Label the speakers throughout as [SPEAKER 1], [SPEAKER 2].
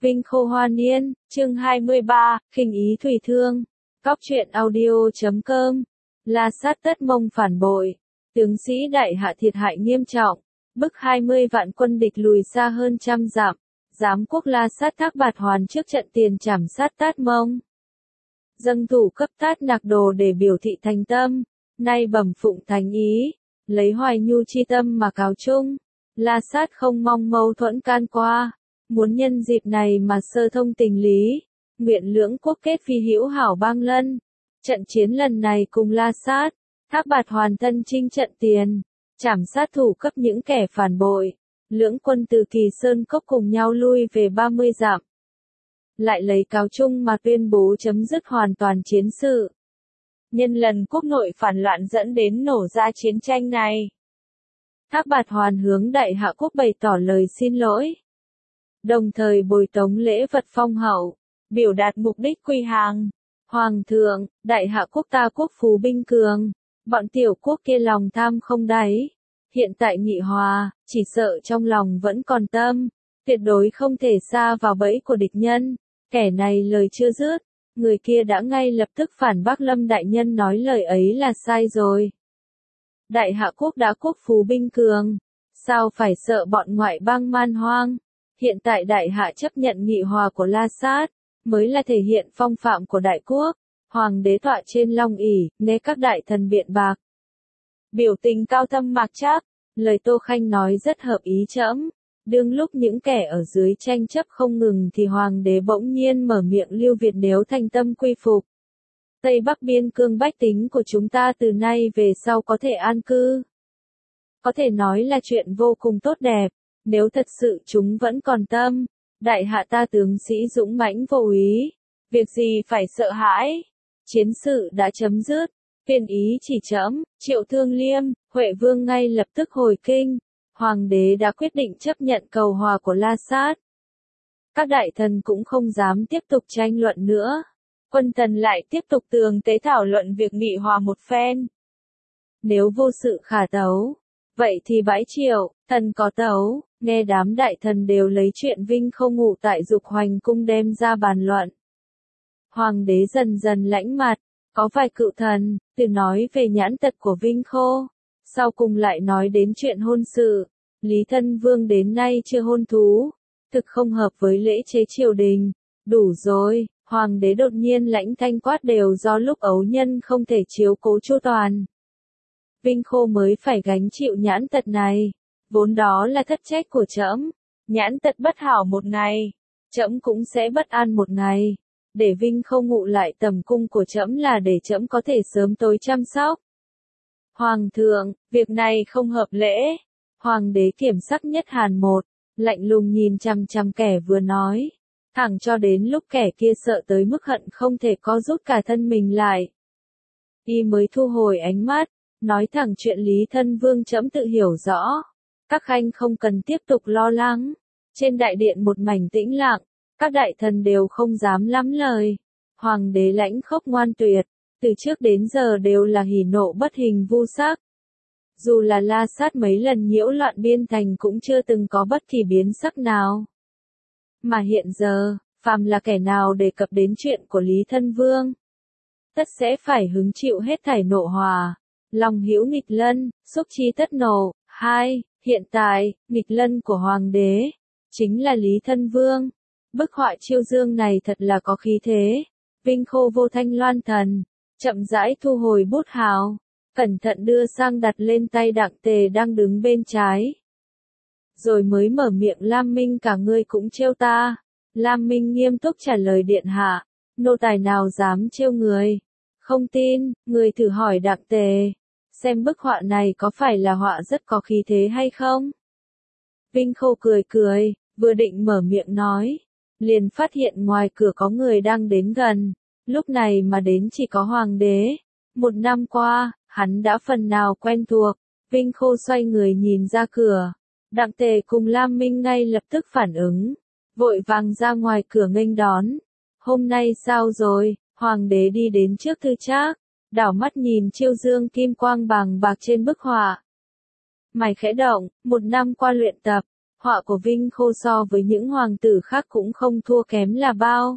[SPEAKER 1] Vinh Khô Hoa Niên, chương 23, khinh ý thủy thương. Cóc truyện audio.com. La Sát tất Mông phản bội. Tướng sĩ đại hạ thiệt hại nghiêm trọng. Bức 20 vạn quân địch lùi xa hơn trăm dặm. Giám quốc La Sát Thác Bạt Hoàn trước trận tiền trảm sát Tát Mông. Dâng thủ cấp Tát Nặc Đồ để biểu thị thành tâm. Nay bẩm phụng thành ý. Lấy hoài nhu chi tâm mà cáo chung. La Sát không mong mâu thuẫn can qua. Muốn nhân dịp này mà sơ thông tình lý, nguyện lưỡng quốc kết phi hữu hảo bang lân. Trận chiến lần này cùng La Sát, Thác Bạt Hoàn thân chinh trận tiền, trảm sát thủ cấp những kẻ phản bội. Lưỡng quân từ Kỳ Sơn Cốc cùng nhau lui về 30 dặm. Lại lấy cáo chung mà tuyên bố chấm dứt hoàn toàn chiến sự. Nhân lần quốc nội phản loạn dẫn đến nổ ra chiến tranh này, Thác Bạt Hoàn hướng Đại Hạ quốc bày tỏ lời xin lỗi. Đồng thời bồi tống lễ vật phong hậu, biểu đạt mục đích quy hàng. Hoàng thượng, Đại Hạ quốc ta quốc phú binh cường, bọn tiểu quốc kia lòng tham không đáy. Hiện tại nghị hòa, chỉ sợ trong lòng vẫn còn tâm, tuyệt đối không thể sa vào bẫy của địch nhân. Kẻ này lời chưa dứt, người kia đã ngay lập tức phản bác Lâm đại nhân nói lời ấy là sai rồi. Đại Hạ quốc đã quốc phú binh cường, sao phải sợ bọn ngoại bang man hoang? Hiện tại Đại Hạ chấp nhận nghị hòa của La Sát, mới là thể hiện phong phạm của đại quốc. Hoàng đế tọa trên long ỷ, nghe các đại thần biện bạc. Biểu tình cao thâm mạc trác, lời Tô Khanh nói rất hợp ý trẫm. Đương lúc những kẻ ở dưới tranh chấp không ngừng thì hoàng đế bỗng nhiên mở miệng lưu Việt nếu thành tâm quy phục. Tây Bắc biên cương bách tính của chúng ta từ nay về sau có thể an cư. Có thể nói là chuyện vô cùng tốt đẹp. Nếu thật sự chúng vẫn còn tâm, Đại Hạ ta tướng sĩ dũng mãnh vô úy, việc gì phải sợ hãi. Chiến sự đã chấm dứt, phiên ý chỉ trẫm. Triệu Thương Liêm, Huệ Vương ngay lập tức hồi kinh. Hoàng đế đã quyết định chấp nhận cầu hòa của La Sát. Các đại thần cũng không dám tiếp tục tranh luận nữa. Quân thần lại tiếp tục tường tế thảo luận việc nghị hòa một phen. Nếu vô sự khả tấu, vậy thì bãi triều, thần có tấu. Nghe đám đại thần đều lấy chuyện Vinh Khô ngủ tại Dục Hoành cung đem ra bàn luận. Hoàng đế dần dần lãnh mặt, có vài cựu thần, từ nói về nhãn tật của Vinh Khô, sau cùng lại nói đến chuyện hôn sự. Lý Thân Vương đến nay chưa hôn thú, thực không hợp với lễ chế triều đình. Đủ rồi, hoàng đế đột nhiên lãnh thanh quát đều do lúc ấu nhân không thể chiếu cố chu toàn. Vinh Khô mới phải gánh chịu nhãn tật này. Vốn đó là thất trách của trẫm, nhãn tật bất hảo một ngày, trẫm cũng sẽ bất an một ngày. Để Vinh Khô ngụ lại tầm cung của trẫm là để trẫm có thể sớm tối chăm sóc. Hoàng thượng, việc này không hợp lễ. Hoàng đế kiểm sắc nhất hàn một, lạnh lùng nhìn chằm chằm kẻ vừa nói, thẳng cho đến lúc kẻ kia sợ tới mức hận không thể co rút cả thân mình lại. Y mới thu hồi ánh mắt, nói thẳng chuyện Lý Thân Vương trẫm tự hiểu rõ. Các khanh không cần tiếp tục lo lắng. Trên đại điện một mảnh tĩnh lặng, các đại thần đều không dám lắm lời. Hoàng đế lãnh khốc ngoan tuyệt, từ trước đến giờ đều là hỉ nộ bất hình vu sắc. Dù là La Sát mấy lần nhiễu loạn biên thành cũng chưa từng có bất kỳ biến sắc nào. Mà hiện giờ, phàm là kẻ nào đề cập đến chuyện của Lý Thân Vương, tất sẽ phải hứng chịu hết thảy nộ hòa. Lòng hữu nghịch lân, xúc chi tất nộ. 2. Hiện tại, nghịch lân của hoàng đế, chính là Lý Thân Vương. Bức họa chiêu dương này thật là có khí thế. Vinh Khô vô thanh loan thần, chậm rãi thu hồi bút hào, cẩn thận đưa sang đặt lên tay Đặng Tề đang đứng bên trái. Rồi mới mở miệng Lam Minh cả ngươi cũng trêu ta. Lam Minh nghiêm túc trả lời điện hạ, nô tài nào dám trêu người. Không tin, người thử hỏi Đặng Tề, xem bức họa này có phải là họa rất có khí thế hay không? Vinh Khô cười cười, vừa định mở miệng nói, liền phát hiện ngoài cửa có người đang đến gần. Lúc này mà đến chỉ có hoàng đế. Một năm qua, hắn đã phần nào quen thuộc. Vinh Khô xoay người nhìn ra cửa. Đặng Tề cùng Lam Minh ngay lập tức phản ứng, vội vàng ra ngoài cửa nghênh đón. Hôm nay sao rồi? Hoàng đế đi đến trước thư trác, đảo mắt nhìn chiêu dương kim quang bằng bạc trên bức họa. Mày khẽ động, một năm qua luyện tập, họa của Vinh Khô so với những hoàng tử khác cũng không thua kém là bao.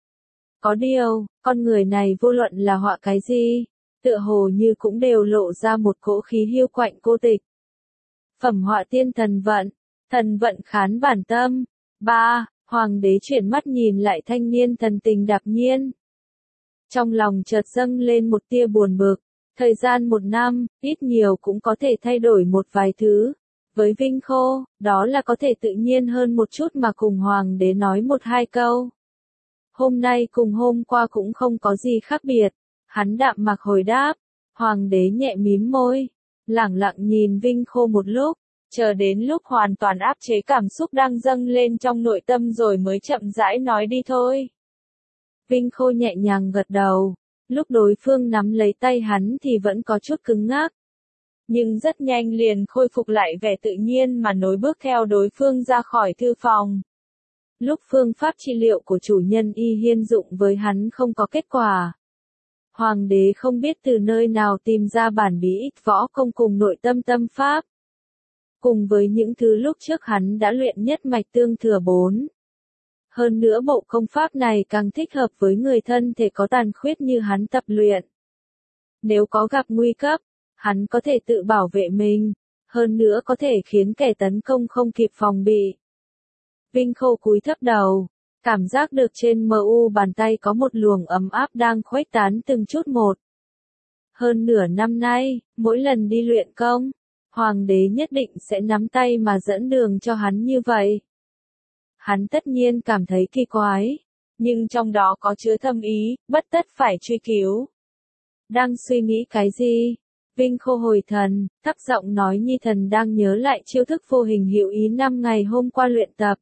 [SPEAKER 1] Có điều, con người này vô luận là họa cái gì, tựa hồ như cũng đều lộ ra một cỗ khí hiu quạnh cô tịch. Phẩm họa tiên thần vận khán bản tâm. 3. Hoàng đế chuyển mắt nhìn lại thanh niên thần tình đạm nhiên. Trong lòng chợt dâng lên một tia buồn bực, thời gian 1 năm, ít nhiều cũng có thể thay đổi một vài thứ. Với Vinh Khô, đó là có thể tự nhiên hơn một chút mà cùng hoàng đế nói 1-2 câu. Hôm nay cùng hôm qua cũng không có gì khác biệt, hắn đạm mạc hồi đáp, hoàng đế nhẹ mím môi, lẳng lặng nhìn Vinh Khô một lúc, chờ đến lúc hoàn toàn áp chế cảm xúc đang dâng lên trong nội tâm rồi mới chậm rãi nói đi thôi. Vinh Khô nhẹ nhàng gật đầu, lúc đối phương nắm lấy tay hắn thì vẫn có chút cứng ngắc. Nhưng rất nhanh liền khôi phục lại vẻ tự nhiên mà nối bước theo đối phương ra khỏi thư phòng. Lúc phương pháp trị liệu của chủ nhân Y Hiên dụng với hắn không có kết quả. Hoàng đế không biết từ nơi nào tìm ra bản bí ích võ công cùng nội tâm tâm pháp. Cùng với những thứ lúc trước hắn đã luyện nhất mạch tương thừa 4. Hơn nữa bộ công pháp này càng thích hợp với người thân thể có tàn khuyết như hắn tập luyện. Nếu có gặp nguy cấp, hắn có thể tự bảo vệ mình, hơn nữa có thể khiến kẻ tấn công không kịp phòng bị. Vinh Khô cúi thấp đầu, cảm giác được trên mu bàn tay có một luồng ấm áp đang khuếch tán từng chút một. Hơn nửa năm nay, mỗi lần đi luyện công, hoàng đế nhất định sẽ nắm tay mà dẫn đường cho hắn như vậy. Hắn tất nhiên cảm thấy kỳ quái, nhưng trong đó có chứa thâm ý, bất tất phải truy cứu. Đang suy nghĩ cái gì? Vinh Khô hồi thần, thấp giọng nói Nhi thần đang nhớ lại chiêu thức vô hình hữu ý 5 ngày hôm qua luyện tập.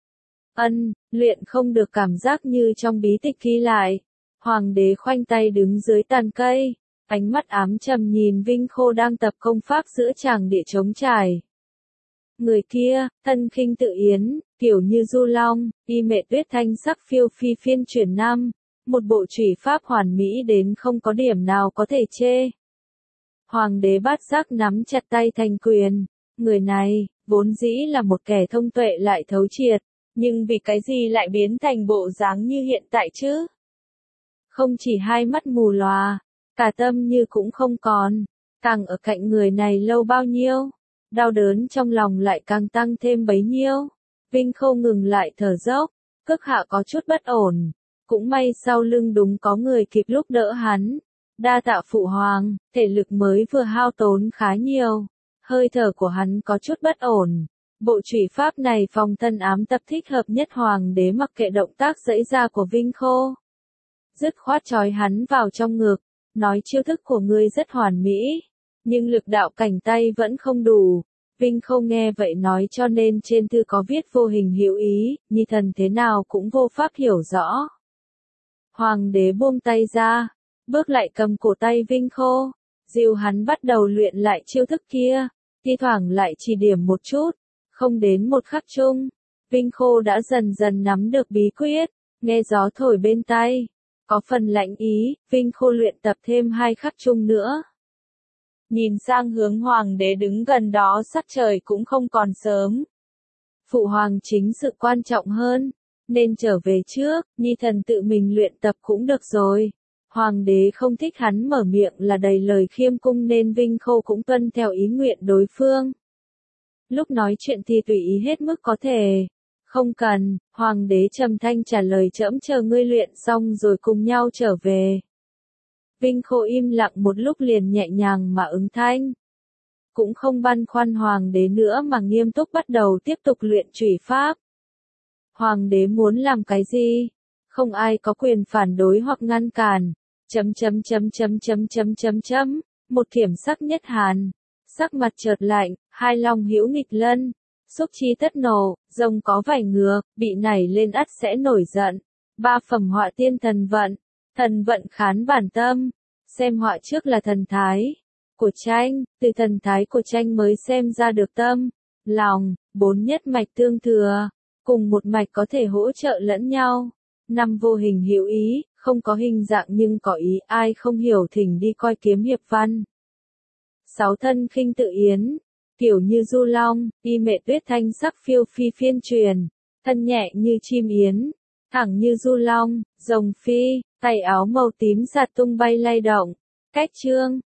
[SPEAKER 1] Luyện không được cảm giác như trong bí tịch ghi lại. Hoàng đế khoanh tay đứng dưới tàn cây, ánh mắt ám trầm nhìn Vinh Khô đang tập công pháp giữa tràng địa trống trải. Người kia, thân khinh tự yến, kiểu như du long, y mệ tuyết thanh sắc phiêu phi phiên chuyển năm, một bộ chủy pháp hoàn mỹ đến không có điểm nào có thể chê. Hoàng đế bát giác nắm chặt tay thành quyền, người này, vốn dĩ là một kẻ thông tuệ lại thấu triệt, nhưng vì cái gì lại biến thành bộ dáng như hiện tại chứ? Không chỉ hai mắt mù lòa, cả tâm như cũng không còn, càng ở cạnh người này lâu bao nhiêu, đau đớn trong lòng lại càng tăng thêm bấy nhiêu. Vinh Khô ngừng lại thở dốc, cước hạ có chút bất ổn, cũng may sau lưng đúng có người kịp lúc đỡ hắn. Đa tạ phụ hoàng, thể lực mới vừa hao tốn khá nhiều, hơi thở của hắn có chút bất ổn. Bộ chủy pháp này phòng thân ám tập thích hợp nhất, hoàng đế mặc kệ động tác giãy ra của Vinh Khô. Dứt khoát trói hắn vào trong ngực, nói chiêu thức của ngươi rất hoàn mỹ, nhưng lực đạo cảnh tay vẫn không đủ. Vinh Khô nghe vậy nói cho nên trên thư có viết vô hình hữu ý, Nhi thần thế nào cũng vô pháp hiểu rõ. Hoàng đế buông tay ra, bước lại cầm cổ tay Vinh Khô, dìu hắn bắt đầu luyện lại chiêu thức kia, thi thoảng lại chỉ điểm một chút, không đến một khắc chung. Vinh Khô đã dần dần nắm được bí quyết, nghe gió thổi bên tai, có phần lạnh ý, Vinh Khô luyện tập thêm 2 khắc chung nữa. Nhìn sang hướng hoàng đế đứng gần đó, sắc trời cũng không còn sớm. Phụ hoàng chính sự quan trọng hơn, nên trở về trước, Nhi thần tự mình luyện tập cũng được rồi. Hoàng đế không thích hắn mở miệng là đầy lời khiêm cung nên Vinh Khô cũng tuân theo ý nguyện đối phương. Lúc nói chuyện thì tùy ý hết mức có thể. Không cần, hoàng đế trầm thanh trả lời, trẫm chờ ngươi luyện xong rồi cùng nhau trở về. Vinh Khô im lặng một lúc liền nhẹ nhàng mà ứng thanh. Cũng không băn khoăn hoàng đế nữa mà nghiêm túc bắt đầu tiếp tục luyện chủy pháp. Hoàng đế muốn làm cái gì? Không ai có quyền phản đối hoặc ngăn cản. Một kiểm sắc nhất hàn. Sắc mặt chợt lạnh, hai lòng hữu nghịch lân. Xúc chi tất nổ, rồng có vảy ngược, bị nảy lên ắt sẽ nổi giận. 3 phẩm họa tiên thần vận khán bản tâm. Xem họa trước là thần thái của tranh, từ thần thái của tranh mới xem ra được tâm, lòng, 4 nhất mạch tương thừa, cùng một mạch có thể hỗ trợ lẫn nhau. 5 vô hình hữu ý, không có hình dạng nhưng có ý, ai không hiểu thỉnh đi coi kiếm hiệp văn. 6 thân khinh tự yến, kiểu như du long, y mệ tuyết thanh sắc phiêu phi phiên truyền, thân nhẹ như chim yến, thẳng như du long, rồng phi, tay áo màu tím giạt tung bay lay động. Cách chương